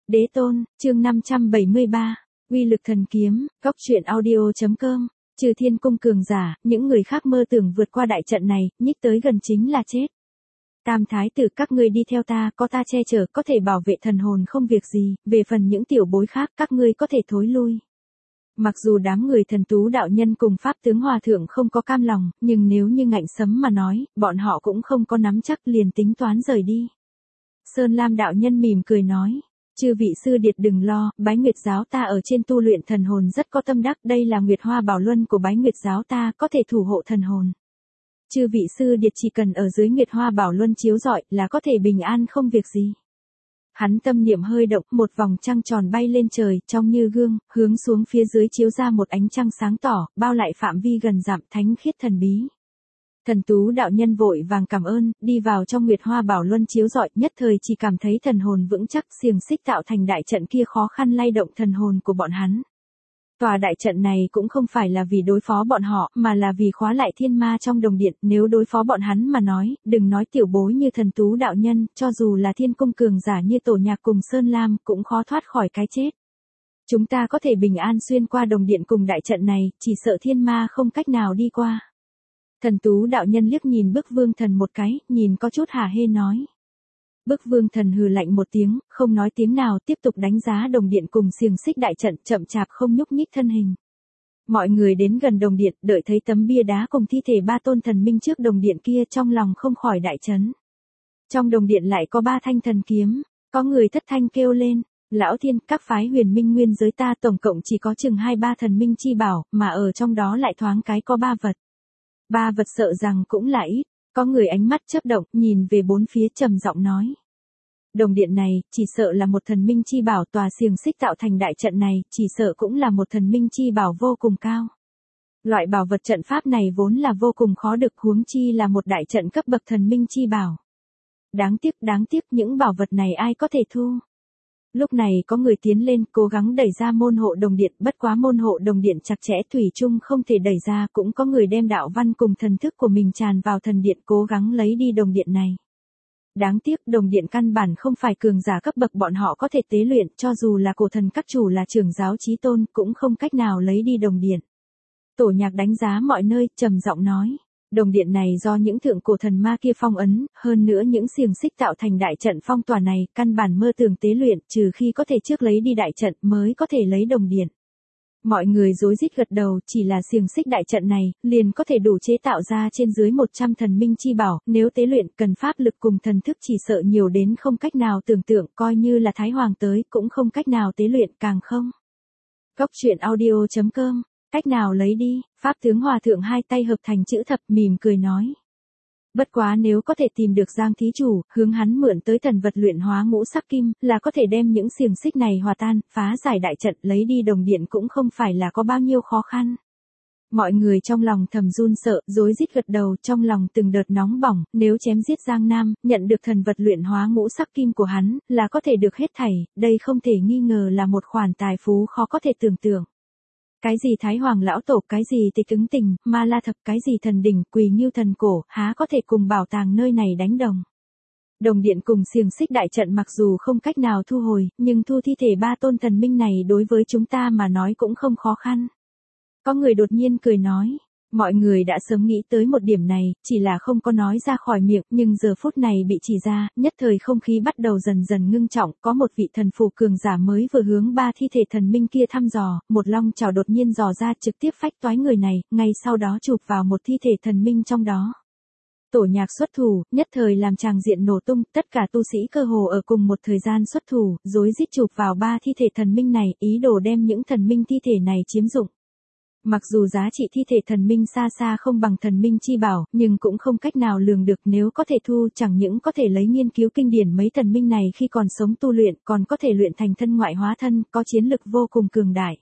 Đế tôn, chương 573, uy lực thần kiếm, góc truyện audio.com, trừ thiên cung cường giả, những người khác mơ tưởng vượt qua đại trận này, nhích tới gần chính là chết. Tam thái tử các ngươi đi theo ta, có ta che chở, có thể bảo vệ thần hồn không việc gì, về phần những tiểu bối khác, các ngươi có thể thối lui. Mặc dù đám người thần tú đạo nhân cùng pháp tướng hòa thượng không có cam lòng, nhưng nếu như ngạnh sấm mà nói, bọn họ cũng không có nắm chắc liền tính toán rời đi. Sơn Lam đạo nhân mỉm cười nói, chư vị sư điệt đừng lo, Bái Nguyệt giáo ta ở trên tu luyện thần hồn rất có tâm đắc, đây là Nguyệt Hoa Bảo Luân của Bái Nguyệt giáo ta, có thể thủ hộ thần hồn. Chư vị sư điệt chỉ cần ở dưới Nguyệt Hoa Bảo Luân chiếu rọi là có thể bình an không việc gì. Hắn tâm niệm hơi động, một vòng trăng tròn bay lên trời, trong như gương, hướng xuống phía dưới chiếu ra một ánh trăng sáng tỏ, bao lại phạm vi gần dặm, thánh khiết thần bí. Thần tú đạo nhân vội vàng cảm ơn, đi vào trong Nguyệt Hoa Bảo Luân chiếu rọi, nhất thời chỉ cảm thấy thần hồn vững chắc, xiềng xích tạo thành đại trận kia khó khăn lay động thần hồn của bọn hắn. Tòa đại trận này cũng không phải là vì đối phó bọn họ, mà là vì khóa lại thiên ma trong đồng điện, nếu đối phó bọn hắn mà nói, đừng nói tiểu bối như thần tú đạo nhân, cho dù là thiên cung cường giả như Tổ Nhạc cùng Sơn Lam, cũng khó thoát khỏi cái chết. Chúng ta có thể bình an xuyên qua đồng điện cùng đại trận này, chỉ sợ thiên ma không cách nào đi qua. Thần tú đạo nhân liếc nhìn Bức Vương Thần một cái, nhìn có chút hả hê nói. Bức Vương Thần hừ lạnh một tiếng, không nói tiếng nào, tiếp tục đánh giá đồng điện cùng xiềng xích đại trận, chậm chạp không nhúc nhích thân hình. Mọi người đến gần đồng điện, đợi thấy tấm bia đá cùng thi thể ba tôn thần minh trước đồng điện kia, trong lòng không khỏi đại chấn. Trong đồng điện lại có 3 thanh thần kiếm, có người thất thanh kêu lên, lão thiên, các phái huyền minh nguyên giới ta tổng cộng chỉ có chừng 2-3 thần minh chi bảo, mà ở trong đó lại thoáng cái có 3 vật. 3 vật sợ rằng cũng là ít. Có người ánh mắt chớp động, nhìn về bốn phía trầm giọng nói. Đồng điện này, chỉ sợ là một thần minh chi bảo, tòa xiềng xích tạo thành đại trận này, chỉ sợ cũng là một thần minh chi bảo vô cùng cao. Loại bảo vật trận pháp này vốn là vô cùng khó được, huống chi là một đại trận cấp bậc thần minh chi bảo. Đáng tiếc những bảo vật này ai có thể thu. Lúc này có người tiến lên, cố gắng đẩy ra môn hộ đồng điện, bất quá môn hộ đồng điện chặt chẽ thủy chung không thể đẩy ra, cũng có người đem đạo văn cùng thần thức của mình tràn vào thần điện, cố gắng lấy đi đồng điện này. Đáng tiếc đồng điện căn bản không phải cường giả cấp bậc bọn họ có thể tế luyện, cho dù là cổ thần các chủ là trưởng giáo chí tôn, cũng không cách nào lấy đi đồng điện. Tổ Nhạc đánh giá mọi nơi, trầm giọng nói. Đồng điện này do những thượng cổ thần ma kia phong ấn, hơn nữa những xiềng xích tạo thành đại trận phong tỏa này, căn bản mơ tưởng tế luyện, trừ khi có thể trước lấy đi đại trận mới có thể lấy đồng điện. Mọi người rối rít gật đầu, chỉ là xiềng xích đại trận này, liền có thể đủ chế tạo ra trên dưới 100 thần minh chi bảo, nếu tế luyện cần pháp lực cùng thần thức chỉ sợ nhiều đến không cách nào tưởng tượng, coi như là Thái Hoàng tới, cũng không cách nào tế luyện, càng không. Góc truyện audio.com, cách nào lấy đi, pháp tướng hòa thượng hai tay hợp thành chữ thập mỉm cười nói. Bất quá nếu có thể tìm được Giang thí chủ, hướng hắn mượn tới thần vật luyện hóa ngũ sắc kim, là có thể đem những xiềng xích này hòa tan, phá giải đại trận, lấy đi đồng điện cũng không phải là có bao nhiêu khó khăn. Mọi người trong lòng thầm run sợ, rối rít gật đầu, trong lòng từng đợt nóng bỏng, nếu chém giết Giang Nam, nhận được thần vật luyện hóa ngũ sắc kim của hắn, là có thể được hết thảy, đây không thể nghi ngờ là một khoản tài phú khó có thể tưởng tượng. Cái gì Thái Hoàng lão tổ, cái gì Tịch Ứng Tình, Ma La Thập, cái gì thần đỉnh, Quỳ Ngưu thần cổ, há có thể cùng bảo tàng nơi này đánh đồng. Đồng điện cùng xiềng xích đại trận mặc dù không cách nào thu hồi, nhưng thu thi thể 3 tôn thần minh này đối với chúng ta mà nói cũng không khó khăn. Có người đột nhiên cười nói. Mọi người đã sớm nghĩ tới một điểm này, chỉ là không có nói ra khỏi miệng, nhưng giờ phút này bị chỉ ra, nhất thời không khí bắt đầu dần dần ngưng trọng, có một vị thần phù cường giả mới vừa hướng 3 thi thể thần minh kia thăm dò, một long chảo đột nhiên dò ra trực tiếp phách toái người này, ngay sau đó chụp vào một thi thể thần minh trong đó. Tổ Nhạc xuất thủ, nhất thời làm tràng diện nổ tung, tất cả tu sĩ cơ hồ ở cùng một thời gian xuất thủ, rối rít chụp vào 3 thi thể thần minh này, ý đồ đem những thần minh thi thể này chiếm dụng. Mặc dù giá trị thi thể thần minh xa xa không bằng thần minh chi bảo, nhưng cũng không cách nào lường được, nếu có thể thu, chẳng những có thể lấy nghiên cứu kinh điển mấy thần minh này khi còn sống tu luyện, còn có thể luyện thành thân ngoại hóa thân, có chiến lực vô cùng cường đại.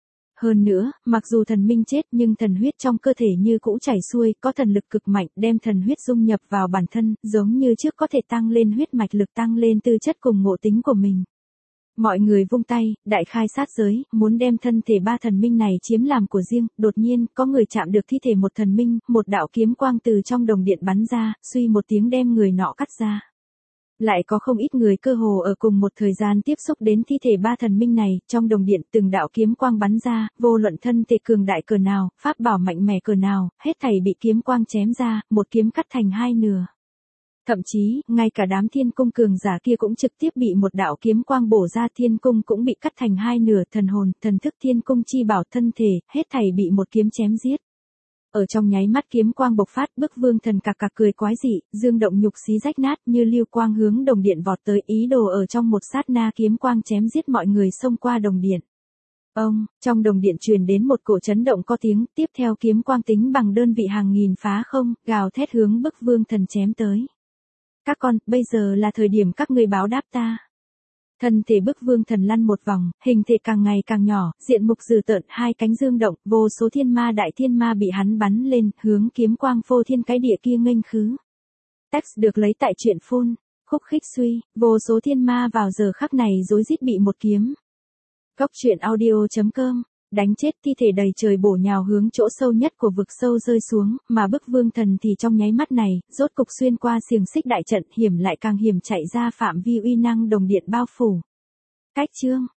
Hơn nữa, mặc dù thần minh chết nhưng thần huyết trong cơ thể như cũ chảy xuôi, có thần lực cực mạnh, đem thần huyết dung nhập vào bản thân, giống như trước có thể tăng lên huyết mạch lực, tăng lên tư chất cùng ngộ tính của mình. Mọi người vung tay, đại khai sát giới, muốn đem thân thể 3 thần minh này chiếm làm của riêng, đột nhiên, có người chạm được thi thể một thần minh, một đạo kiếm quang từ trong đồng điện bắn ra, suy một tiếng đem người nọ cắt ra. Lại có không ít người cơ hồ ở cùng một thời gian tiếp xúc đến thi thể ba thần minh này, trong đồng điện từng đạo kiếm quang bắn ra, vô luận thân thể cường đại cỡ nào, pháp bảo mạnh mẽ cỡ nào, hết thảy bị kiếm quang chém ra, một kiếm cắt thành hai nửa. Thậm chí, ngay cả đám thiên cung cường giả kia cũng trực tiếp bị một đạo kiếm quang bổ ra, thiên cung cũng bị cắt thành hai nửa, thần hồn, thần thức thiên cung chi bảo thân thể, hết thảy bị một kiếm chém giết. Ở trong nháy mắt kiếm quang bộc phát, Bức Vương Thần cặc cặc cười quái dị, dương động nhục xí rách nát như lưu quang hướng đồng điện vọt tới, ý đồ ở trong một sát na kiếm quang chém giết mọi người xông qua đồng điện. Trong đồng điện truyền đến một cổ chấn động có tiếng, tiếp theo kiếm quang tính bằng đơn vị hàng nghìn phá không, gào thét hướng Bức Vương Thần chém tới. Các con, bây giờ là thời điểm các ngươi báo đáp ta. Thân thể Bức Vương Thần lăn một vòng, hình thể càng ngày càng nhỏ, diện mục dữ tợn, hai cánh dương động, vô số thiên ma đại thiên ma bị hắn bắn lên, hướng kiếm quang phô thiên cái địa kia nghênh khứ. Text được lấy tại truyện phun, khúc khích suy, vô số thiên ma vào giờ khắc này rối rít bị một kiếm. Góc truyện audio.com, đánh chết thi thể đầy trời bổ nhào hướng chỗ sâu nhất của vực sâu rơi xuống, mà Bức Vương Thần thì trong nháy mắt này, rốt cục xuyên qua xiềng xích đại trận, hiểm lại càng hiểm chạy ra phạm vi uy năng đồng điện bao phủ. Cách chương